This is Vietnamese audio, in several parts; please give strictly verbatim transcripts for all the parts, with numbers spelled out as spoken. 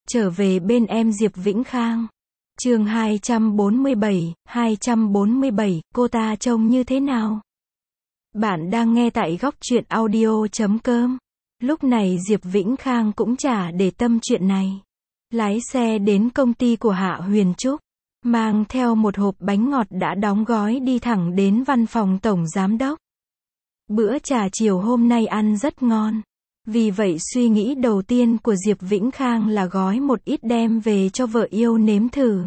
Trở về bên em Diệp Vĩnh Khang. Chương hai trăm bốn mươi bảy, hai trăm bốn mươi bảy, cô ta trông như thế nào? Bạn đang nghe tại góc truyện audio chấm com. Lúc này Diệp Vĩnh Khang cũng chả để tâm chuyện này. Lái xe đến công ty của Hạ Huyền Trúc, mang theo một hộp bánh ngọt đã đóng gói đi thẳng đến văn phòng tổng giám đốc. Bữa trà chiều hôm nay ăn rất ngon. Vì vậy suy nghĩ đầu tiên của Diệp Vĩnh Khang là gói một ít đem về cho vợ yêu nếm thử.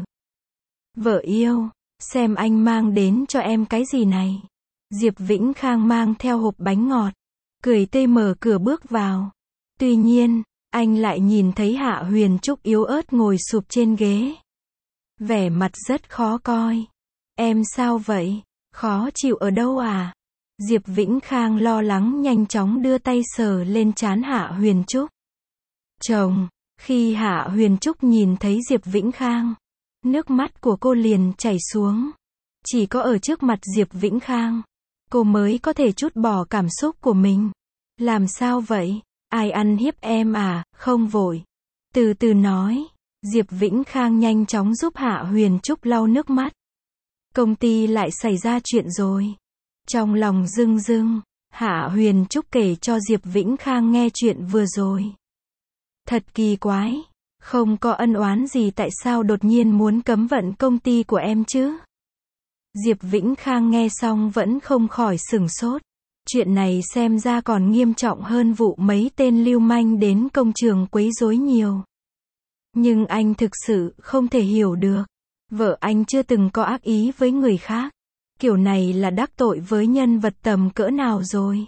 Vợ yêu, xem anh mang đến cho em cái gì này. Diệp Vĩnh Khang mang theo hộp bánh ngọt, cười tươi mở cửa bước vào. Tuy nhiên, anh lại nhìn thấy Hạ Huyền Trúc yếu ớt ngồi sụp trên ghế. Vẻ mặt rất khó coi. Em sao vậy? Khó chịu ở đâu à? Diệp Vĩnh Khang lo lắng nhanh chóng đưa tay sờ lên trán Hạ Huyền Trúc. Chồng, khi Hạ Huyền Trúc nhìn thấy Diệp Vĩnh Khang, nước mắt của cô liền chảy xuống. Chỉ có ở trước mặt Diệp Vĩnh Khang, cô mới có thể trút bỏ cảm xúc của mình. Làm sao vậy? Ai ăn hiếp em à? Không vội. Từ từ nói. Diệp Vĩnh Khang nhanh chóng giúp Hạ Huyền Trúc lau nước mắt. Công ty lại xảy ra chuyện rồi. Trong lòng rưng rưng, Hạ Huyền Trúc kể cho Diệp Vĩnh Khang nghe chuyện vừa rồi. Thật kỳ quái, không có ân oán gì tại sao đột nhiên muốn cấm vận công ty của em chứ? Diệp Vĩnh Khang nghe xong vẫn không khỏi sửng sốt. Chuyện này xem ra còn nghiêm trọng hơn vụ mấy tên lưu manh đến công trường quấy rối nhiều. Nhưng anh thực sự không thể hiểu được. Vợ anh chưa từng có ác ý với người khác. Kiểu này là đắc tội với nhân vật tầm cỡ nào rồi?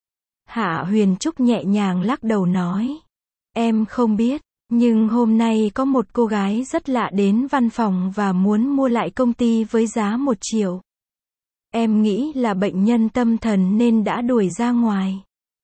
Hạ Huyền Trúc nhẹ nhàng lắc đầu nói. Em không biết, nhưng hôm nay có một cô gái rất lạ đến văn phòng và muốn mua lại công ty với giá một triệu. Em nghĩ là bệnh nhân tâm thần nên đã đuổi ra ngoài.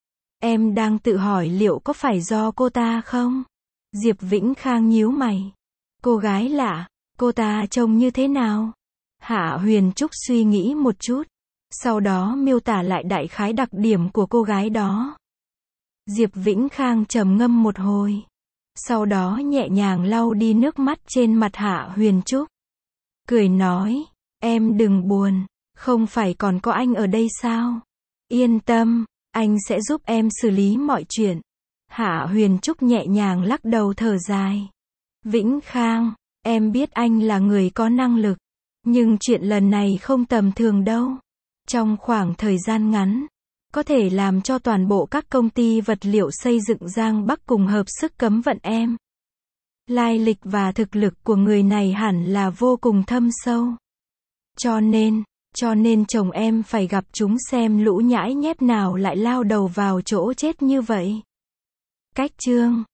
Em đang tự hỏi liệu có phải do cô ta không? Diệp Vĩnh Khang nhíu mày. Cô gái lạ, cô ta trông như thế nào? Hạ Huyền Trúc suy nghĩ một chút, sau đó miêu tả lại đại khái đặc điểm của cô gái đó. Diệp Vĩnh Khang trầm ngâm một hồi, sau đó nhẹ nhàng lau đi nước mắt trên mặt Hạ Huyền Trúc. Cười nói, em đừng buồn, không phải còn có anh ở đây sao? Yên tâm, anh sẽ giúp em xử lý mọi chuyện. Hạ Huyền Trúc nhẹ nhàng lắc đầu thở dài. Vĩnh Khang, em biết anh là người có năng lực. Nhưng chuyện lần này không tầm thường đâu. Trong khoảng thời gian ngắn, có thể làm cho toàn bộ các công ty vật liệu xây dựng Giang Bắc cùng hợp sức cấm vận em. Lai lịch và thực lực của người này hẳn là vô cùng thâm sâu. Cho nên, cho nên chồng em phải gặp chúng xem lũ nhãi nhép nào lại lao đầu vào chỗ chết như vậy. Cách chương